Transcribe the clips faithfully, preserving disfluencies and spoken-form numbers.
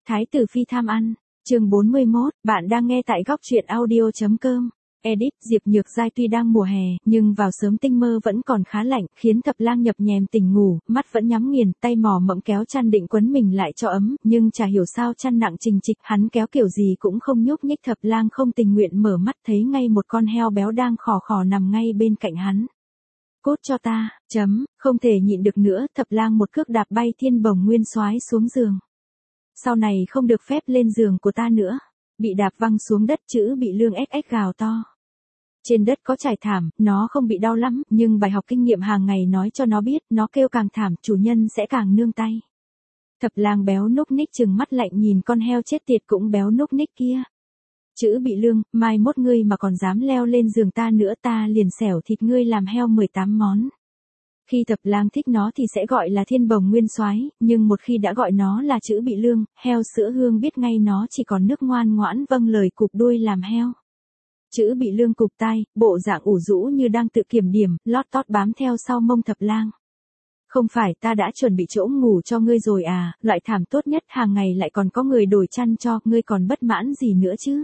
Thái tử phi tham ăn, chương bốn mươi mốt, bạn đang nghe tại góc truyện audio.com. Edit, Diệp Nhược Giai tuy đang mùa hè, nhưng vào sớm tinh mơ vẫn còn khá lạnh, khiến Thập Lang nhập nhèm tỉnh ngủ, mắt vẫn nhắm nghiền, tay mò mẫm kéo chăn định quấn mình lại cho ấm, nhưng chả hiểu sao chăn nặng trình trịch, hắn kéo kiểu gì cũng không nhúc nhích. Thập Lang không tình nguyện mở mắt thấy ngay một con heo béo đang khò khò nằm ngay bên cạnh hắn. Cút cho ta, chấm, không thể nhịn được nữa, Thập Lang một cước đạp bay Thiên Bồng Nguyên Soái xuống giường. Sau này không được phép lên giường của ta nữa. Bị đạp văng xuống đất, Chữ Bị Lương ếch ếch gào to. Trên đất có trải thảm, nó không bị đau lắm, nhưng bài học kinh nghiệm hàng ngày nói cho nó biết, nó kêu càng thảm, chủ nhân sẽ càng nương tay. Thập Lang béo núc ních trừng mắt lạnh nhìn con heo chết tiệt cũng béo núc ních kia. Chữ Bị Lương, mai mốt ngươi mà còn dám leo lên giường ta nữa, ta liền xẻo thịt ngươi làm heo mười tám món. Khi Thập Lang thích nó thì sẽ gọi là Thiên Bồng Nguyên Soái, nhưng một khi đã gọi nó là Chữ Bị Lương, heo sữa hương biết ngay nó chỉ còn nước ngoan ngoãn vâng lời cụp đuôi làm heo. Chữ Bị Lương cụp tai, bộ dạng ủ rũ như đang tự kiểm điểm, lót tót bám theo sau mông Thập Lang. Không phải ta đã chuẩn bị chỗ ngủ cho ngươi rồi à, loại thảm tốt nhất, hàng ngày lại còn có người đổi chăn cho, ngươi còn bất mãn gì nữa chứ?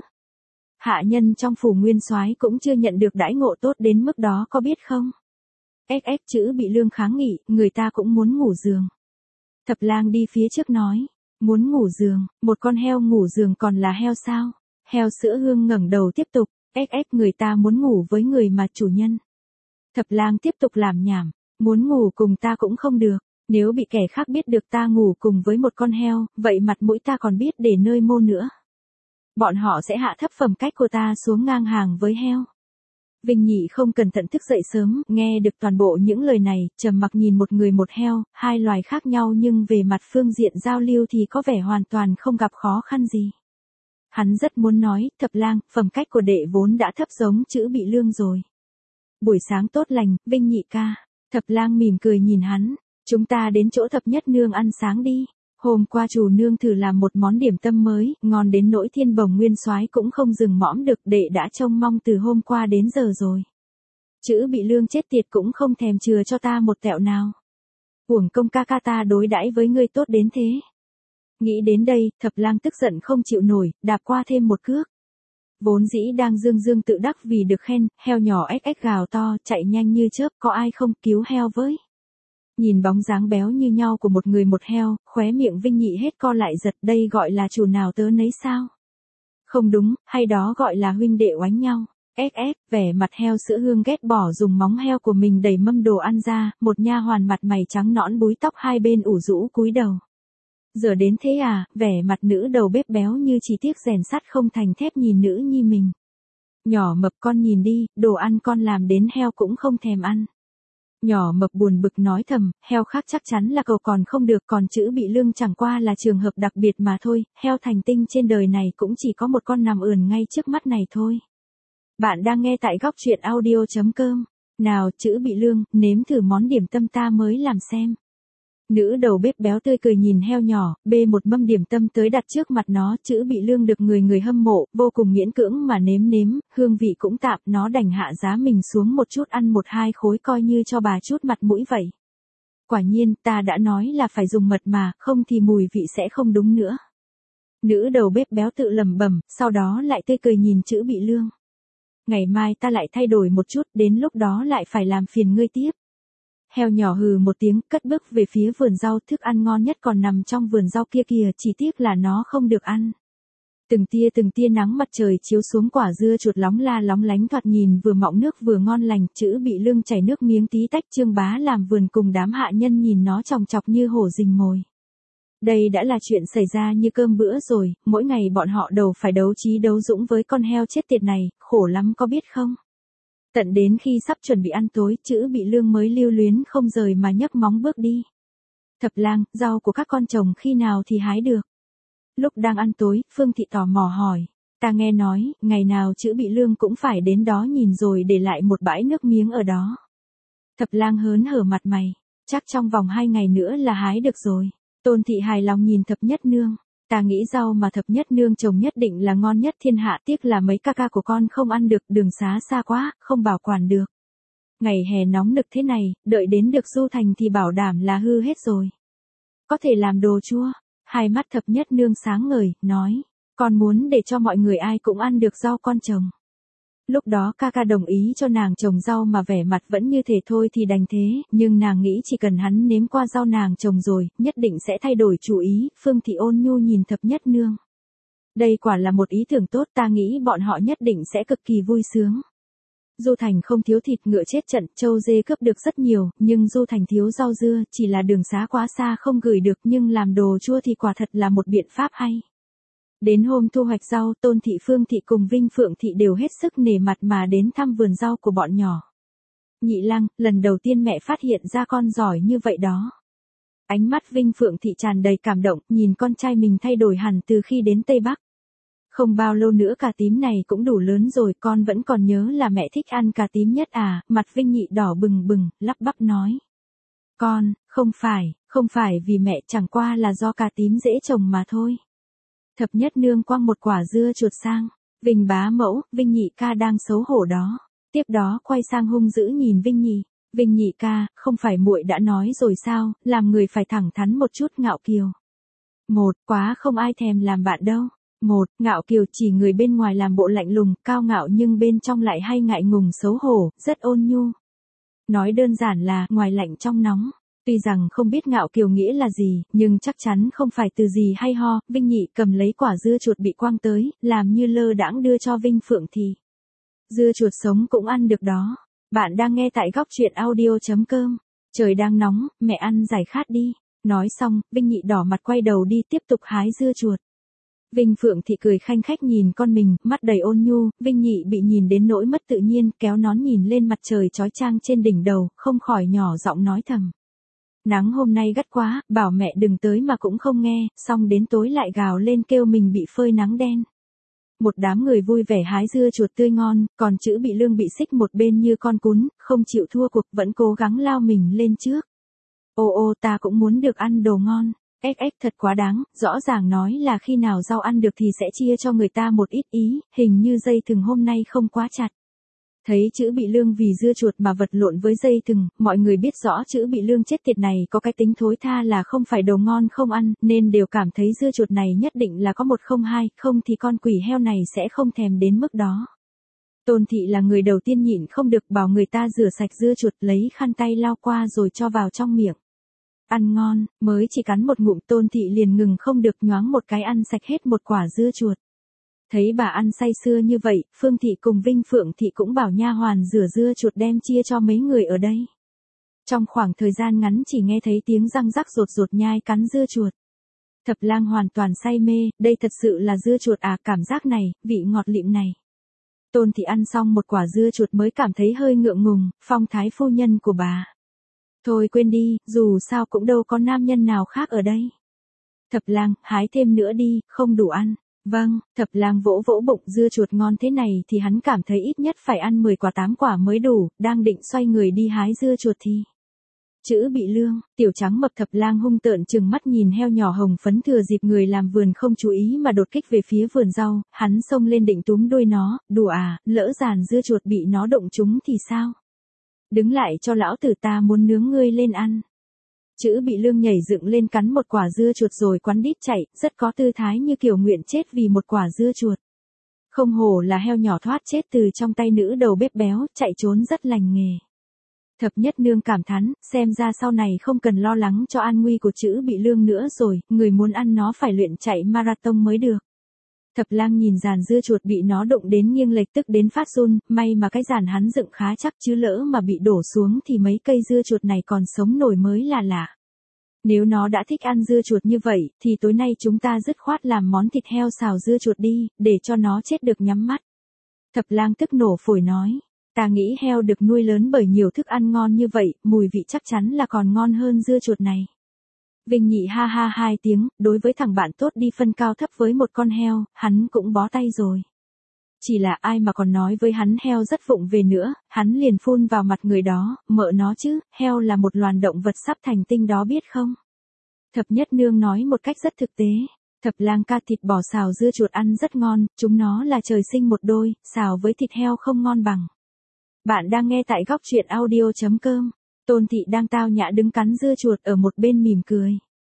Hạ nhân trong phủ Nguyên Soái cũng chưa nhận được đãi ngộ tốt đến mức đó có biết không? Ếch ếch, Chữ Bị Lương kháng nghị, người ta cũng muốn ngủ giường. Thập Lang đi phía trước nói, muốn ngủ giường, một con heo ngủ giường còn là heo sao? Heo sữa hương ngẩng đầu tiếp tục, ếch ếch, người ta muốn ngủ với người mà chủ nhân. Thập Lang tiếp tục làm nhảm, muốn ngủ cùng ta cũng không được, nếu bị kẻ khác biết được ta ngủ cùng với một con heo, vậy mặt mũi ta còn biết để nơi mô nữa. Bọn họ sẽ hạ thấp phẩm cách của ta xuống ngang hàng với heo. Vinh Nhị không cẩn thận thức dậy sớm, nghe được toàn bộ những lời này, trầm mặc nhìn một người một heo, hai loài khác nhau nhưng về mặt phương diện giao lưu thì có vẻ hoàn toàn không gặp khó khăn gì. Hắn rất muốn nói, Thập Lang, phẩm cách của đệ vốn đã thấp giống Chữ Bị Lương rồi. Buổi sáng tốt lành, Vinh Nhị ca. Thập Lang mỉm cười nhìn hắn, chúng ta đến chỗ Thập Nhất Nương ăn sáng đi. Hôm qua chủ nương thử làm một món điểm tâm mới, ngon đến nỗi Thiên Bồng Nguyên Soái cũng không dừng mõm được, đệ đã trông mong từ hôm qua đến giờ rồi. Chữ Bị Lương chết tiệt cũng không thèm chừa cho ta một tẹo nào. Uổng công ca ca ta đối đãi với ngươi tốt đến thế. Nghĩ đến đây, Thập Lang tức giận không chịu nổi, đạp qua thêm một cước. Vốn dĩ đang dương dương tự đắc vì được khen, heo nhỏ ếch ếch gào to, chạy nhanh như chớp, có ai không cứu heo với. Nhìn bóng dáng béo như nhau của một người một heo, khóe miệng Vinh Nhị hết co lại giật, đây gọi là chủ nào tớ nấy sao? Không đúng, hay đó gọi là huynh đệ oánh nhau. Ếch ếch, vẻ mặt heo sữa hương ghét bỏ dùng móng heo của mình đẩy mâm đồ ăn ra, một nha hoàn mặt mày trắng nõn búi tóc hai bên ủ rũ cúi đầu. Giờ đến thế à, vẻ mặt nữ đầu bếp béo như chỉ tiếc rèn sắt không thành thép nhìn nữ nhi mình. Nhỏ mập con nhìn đi, đồ ăn con làm đến heo cũng không thèm ăn. Nhỏ mập buồn bực nói thầm, heo khác chắc chắn là cậu còn không được, còn Chữ Bị Lương chẳng qua là trường hợp đặc biệt mà thôi, heo thành tinh trên đời này cũng chỉ có một con nằm ườn ngay trước mắt này thôi. Bạn đang nghe tại góc truyện audio.com. Nào, Chữ Bị Lương, nếm thử món điểm tâm ta mới làm xem. Nữ đầu bếp béo tươi cười nhìn heo nhỏ, bê một mâm điểm tâm tới đặt trước mặt nó, Chữ Bị Lương được người người hâm mộ, vô cùng miễn cưỡng mà nếm nếm, hương vị cũng tạm, nó đành hạ giá mình xuống một chút ăn một hai khối coi như cho bà chút mặt mũi vậy. Quả nhiên, ta đã nói là phải dùng mật mà, không thì mùi vị sẽ không đúng nữa. Nữ đầu bếp béo tự lẩm bẩm, sau đó lại tươi cười nhìn Chữ Bị Lương. Ngày mai ta lại thay đổi một chút, đến lúc đó lại phải làm phiền ngươi tiếp. Heo nhỏ hừ một tiếng, cất bước về phía vườn rau, thức ăn ngon nhất còn nằm trong vườn rau kia kìa, chỉ tiếc là nó không được ăn. Từng tia từng tia nắng mặt trời chiếu xuống quả dưa chuột lóng la lóng lánh thoạt nhìn vừa mọng nước vừa ngon lành, Chữ Bị Lương chảy nước miếng tí tách. Trương Bá làm vườn cùng đám hạ nhân nhìn nó chòng chọc như hổ rình mồi. Đây đã là chuyện xảy ra như cơm bữa rồi, mỗi ngày bọn họ đầu phải đấu trí đấu dũng với con heo chết tiệt này, khổ lắm có biết không? Tận đến khi sắp chuẩn bị ăn tối, Chữ Bị Lương mới lưu luyến không rời mà nhấc móng bước đi. Thập Lang, rau của các con trồng khi nào thì hái được? Lúc đang ăn tối, Phương Thị tò mò hỏi. Ta nghe nói, ngày nào Chữ Bị Lương cũng phải đến đó nhìn rồi để lại một bãi nước miếng ở đó. Thập Lang hớn hở mặt mày. Chắc trong vòng hai ngày nữa là hái được rồi. Tôn Thị hài lòng nhìn Thập Nhất Nương. Ta nghĩ rau mà Thập Nhất Nương trồng nhất định là ngon nhất thiên hạ, tiếc là mấy ca ca của con không ăn được, đường xá xa quá, không bảo quản được. Ngày hè nóng nực thế này, đợi đến được du thành thì bảo đảm là hư hết rồi. Có thể làm đồ chua. hai mắt thập nhất nương sáng ngời, nói, con muốn để cho mọi người ai cũng ăn được rau con trồng. Lúc đó ca ca đồng ý cho nàng trồng rau mà vẻ mặt vẫn như thế thôi thì đành thế, nhưng nàng nghĩ chỉ cần hắn nếm qua rau nàng trồng rồi, nhất định sẽ thay đổi chủ ý. Phương Thị ôn nhu nhìn thập nhất nương. Đây quả là một ý tưởng tốt, ta nghĩ bọn họ nhất định sẽ cực kỳ vui sướng. Du Thành không thiếu thịt ngựa chết trận, trâu dê cướp được rất nhiều, nhưng Du Thành thiếu rau dưa, chỉ là đường xá quá xa không gửi được, nhưng làm đồ chua thì quả thật là một biện pháp hay. Đến hôm thu hoạch rau, Tôn Thị, Phương Thị cùng Vinh Phượng Thị đều hết sức nể mặt mà đến thăm vườn rau của bọn nhỏ. Nhị lang, lần đầu tiên mẹ phát hiện ra con giỏi như vậy đó. Ánh mắt Vinh Phượng Thị tràn đầy cảm động, nhìn con trai mình thay đổi hẳn từ khi đến Tây Bắc. Không bao lâu nữa cà tím này cũng đủ lớn rồi, con vẫn còn nhớ là mẹ thích ăn cà tím nhất à, mặt Vinh Nhị đỏ bừng bừng, lắp bắp nói. Con, không phải, không phải vì mẹ, chẳng qua là do cà tím dễ trồng mà thôi. Thập nhất nương quăng một quả dưa chuột sang, Vinh bá mẫu, Vinh Nhị ca đang xấu hổ đó. Tiếp đó quay sang hung dữ nhìn Vinh Nhị, Vinh Nhị ca, không phải muội đã nói rồi sao, làm người phải thẳng thắn một chút. Ngạo kiều. Một, quá không ai thèm làm bạn đâu. Một, ngạo kiều chỉ người bên ngoài làm bộ lạnh lùng, cao ngạo nhưng bên trong lại hay ngại ngùng xấu hổ, rất ôn nhu. Nói đơn giản là, ngoài lạnh trong nóng. Tuy rằng không biết ngạo kiều nghĩa là gì, nhưng chắc chắn không phải từ gì hay ho. Vinh Nhị cầm lấy quả dưa chuột bị quăng tới, làm như lơ đãng đưa cho Vinh Phượng Thị. Dưa chuột sống cũng ăn được đó. Bạn đang nghe tại góc truyện audio chấm com. Trời đang nóng, mẹ ăn giải khát đi. Nói xong, Vinh Nhị đỏ mặt quay đầu đi tiếp tục hái dưa chuột. Vinh Phượng Thị cười khanh khách nhìn con mình, mắt đầy ôn nhu. Vinh Nhị bị nhìn đến nỗi mất tự nhiên, kéo nón nhìn lên mặt trời chói chang trên đỉnh đầu, không khỏi nhỏ giọng nói thầm. Nắng hôm nay gắt quá, bảo mẹ đừng tới mà cũng không nghe, xong đến tối lại gào lên kêu mình bị phơi nắng đen. Một đám người vui vẻ hái dưa chuột tươi ngon, còn Chữ Bị Lương bị xích một bên như con cún, không chịu thua cuộc, vẫn cố gắng lao mình lên trước. Ô ô, ta cũng muốn được ăn đồ ngon. Ếch ếch, thật quá đáng, rõ ràng nói là khi nào rau ăn được thì sẽ chia cho người ta một ít ý, hình như dây thừng hôm nay không quá chặt. Thấy Chữ Bị Lương vì dưa chuột mà vật lộn với dây thừng, mọi người biết rõ Chữ Bị Lương chết tiệt này có cái tính thối tha là không phải đồ ngon không ăn, nên đều cảm thấy dưa chuột này nhất định là có một không hai, không thì con quỷ heo này sẽ không thèm đến mức đó. Tôn Thị là người đầu tiên nhịn không được, bảo người ta rửa sạch dưa chuột, lấy khăn tay lau qua rồi cho vào trong miệng. Ăn ngon, mới chỉ cắn một ngụm Tôn Thị liền ngừng không được, nhoáng một cái ăn sạch hết một quả dưa chuột. Thấy bà ăn say sưa như vậy, Phương Thị cùng Vinh Phượng Thị cũng bảo nha hoàn rửa dưa chuột đem chia cho mấy người ở đây. Trong khoảng thời gian ngắn chỉ nghe thấy tiếng răng rắc rột rột nhai cắn dưa chuột. Thập Lang hoàn toàn say mê, đây thật sự là dưa chuột à, cảm giác này, vị ngọt lịm này. Tôn Thị ăn xong một quả dưa chuột mới cảm thấy hơi ngượng ngùng, phong thái phu nhân của bà. Thôi quên đi, dù sao cũng đâu có nam nhân nào khác ở đây. Thập Lang, hái thêm nữa đi, không đủ ăn. Vâng, Thập Lang vỗ vỗ bụng, dưa chuột ngon thế này thì hắn cảm thấy ít nhất phải ăn mười quả tám quả mới đủ, đang định xoay người đi hái dưa chuột thì. Chữ Bị Lương, tiểu trắng mập Thập Lang hung tợn trừng mắt nhìn heo nhỏ hồng phấn thừa dịp người làm vườn không chú ý mà đột kích về phía vườn rau, hắn xông lên định túm đuôi nó, đùa à, lỡ giàn dưa chuột bị nó động trúng thì sao? Đứng lại cho lão tử, ta muốn nướng ngươi lên ăn. Chữ Bị Lương nhảy dựng lên cắn một quả dưa chuột rồi quắn đít chạy, rất có tư thái như kiểu nguyện chết vì một quả dưa chuột. Không hổ là heo nhỏ thoát chết từ trong tay nữ đầu bếp béo, chạy trốn rất lành nghề. Thập nhất nương cảm thán, xem ra sau này không cần lo lắng cho an nguy của Chữ Bị Lương nữa rồi, người muốn ăn nó phải luyện chạy marathon mới được. Thập Lang nhìn giàn dưa chuột bị nó đụng đến nghiêng lệch tức đến phát run, may mà cái giàn hắn dựng khá chắc chứ lỡ mà bị đổ xuống thì mấy cây dưa chuột này còn sống nổi mới là lạ. Nếu nó đã thích ăn dưa chuột như vậy, thì tối nay chúng ta dứt khoát làm món thịt heo xào dưa chuột đi, để cho nó chết được nhắm mắt. Thập Lang tức nổ phổi nói, ta nghĩ heo được nuôi lớn bởi nhiều thức ăn ngon như vậy, mùi vị chắc chắn là còn ngon hơn dưa chuột này. Vinh Nhị ha ha hai tiếng, đối với thằng bạn tốt đi phân cao thấp với một con heo, hắn cũng bó tay rồi. Chỉ là ai mà còn nói với hắn heo rất vụng về nữa, hắn liền phun vào mặt người đó, mợ nó chứ, heo là một loài động vật sắp thành tinh đó biết không? Thập nhất nương nói một cách rất thực tế. Thập Lang ca, thịt bò xào dưa chuột ăn rất ngon, chúng nó là trời sinh một đôi, xào với thịt heo không ngon bằng. Bạn đang nghe tại góc truyện audio chấm com. Tôn Thị đang tao nhã đứng cắn dưa chuột ở một bên mỉm cười.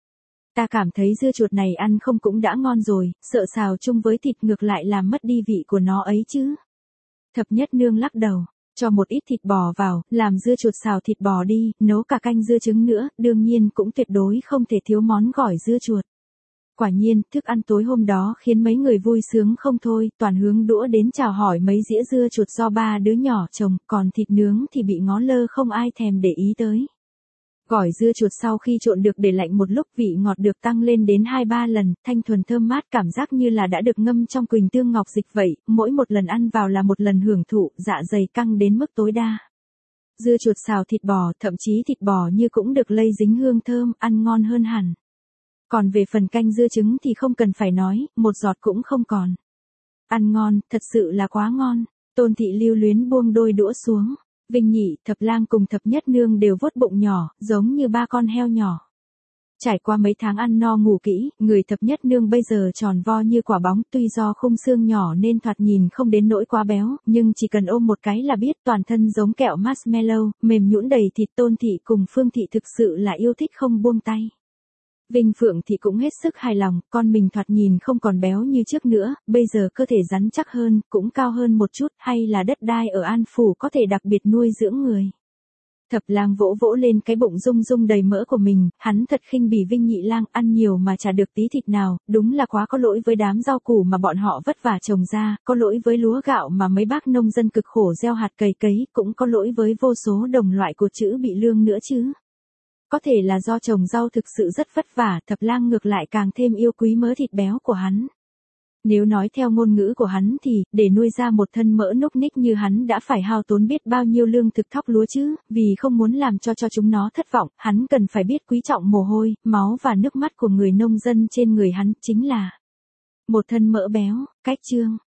Ta cảm thấy dưa chuột này ăn không cũng đã ngon rồi, sợ xào chung với thịt ngược lại làm mất đi vị của nó ấy chứ. Thập nhất nương lắc đầu, cho một ít thịt bò vào, làm dưa chuột xào thịt bò đi, nấu cả canh dưa trứng nữa, đương nhiên cũng tuyệt đối không thể thiếu món gỏi dưa chuột. Quả nhiên, thức ăn tối hôm đó khiến mấy người vui sướng không thôi, toàn hướng đũa đến chào hỏi mấy dĩa dưa chuột do ba đứa nhỏ trồng, còn thịt nướng thì bị ngó lơ không ai thèm để ý tới. Gỏi dưa chuột sau khi trộn được để lạnh một lúc vị ngọt được tăng lên đến hai ba lần, thanh thuần thơm mát cảm giác như là đã được ngâm trong quỳnh tương ngọc dịch vậy, mỗi một lần ăn vào là một lần hưởng thụ, dạ dày căng đến mức tối đa. Dưa chuột xào thịt bò, thậm chí thịt bò như cũng được lây dính hương thơm, ăn ngon hơn hẳn. Còn về phần canh dưa trứng thì không cần phải nói, một giọt cũng không còn. Ăn ngon, thật sự là quá ngon. Tôn thị lưu luyến buông đôi đũa xuống. Vinh Nhị, Thập Lang cùng Thập Nhất Nương đều vuốt bụng nhỏ, giống như ba con heo nhỏ. Trải qua mấy tháng ăn no ngủ kỹ, người Thập Nhất Nương bây giờ tròn vo như quả bóng, tuy do khung xương nhỏ nên thoạt nhìn không đến nỗi quá béo, nhưng chỉ cần ôm một cái là biết toàn thân giống kẹo marshmallow, mềm nhũn đầy thịt. Tôn thị cùng Phương thị thực sự là yêu thích không buông tay. Vinh Phượng thì cũng hết sức hài lòng, con mình thoạt nhìn không còn béo như trước nữa, bây giờ cơ thể rắn chắc hơn, cũng cao hơn một chút, hay là đất đai ở An Phủ có thể đặc biệt nuôi dưỡng người. Thập Lang vỗ vỗ lên cái bụng rung rung đầy mỡ của mình, hắn thật khinh bỉ Vinh Nhị Lang, ăn nhiều mà chả được tí thịt nào, đúng là quá có lỗi với đám rau củ mà bọn họ vất vả trồng ra, có lỗi với lúa gạo mà mấy bác nông dân cực khổ gieo hạt cày cấy, cũng có lỗi với vô số đồng loại của chữ bị lương nữa chứ. Có thể là do trồng rau thực sự rất vất vả, Thập Lang ngược lại càng thêm yêu quý mớ thịt béo của hắn. Nếu nói theo ngôn ngữ của hắn thì, để nuôi ra một thân mỡ núc ních như hắn đã phải hao tốn biết bao nhiêu lương thực thóc lúa chứ, vì không muốn làm cho cho chúng nó thất vọng, hắn cần phải biết quý trọng mồ hôi, máu và nước mắt của người nông dân trên người hắn, chính là một thân mỡ béo. Cách chương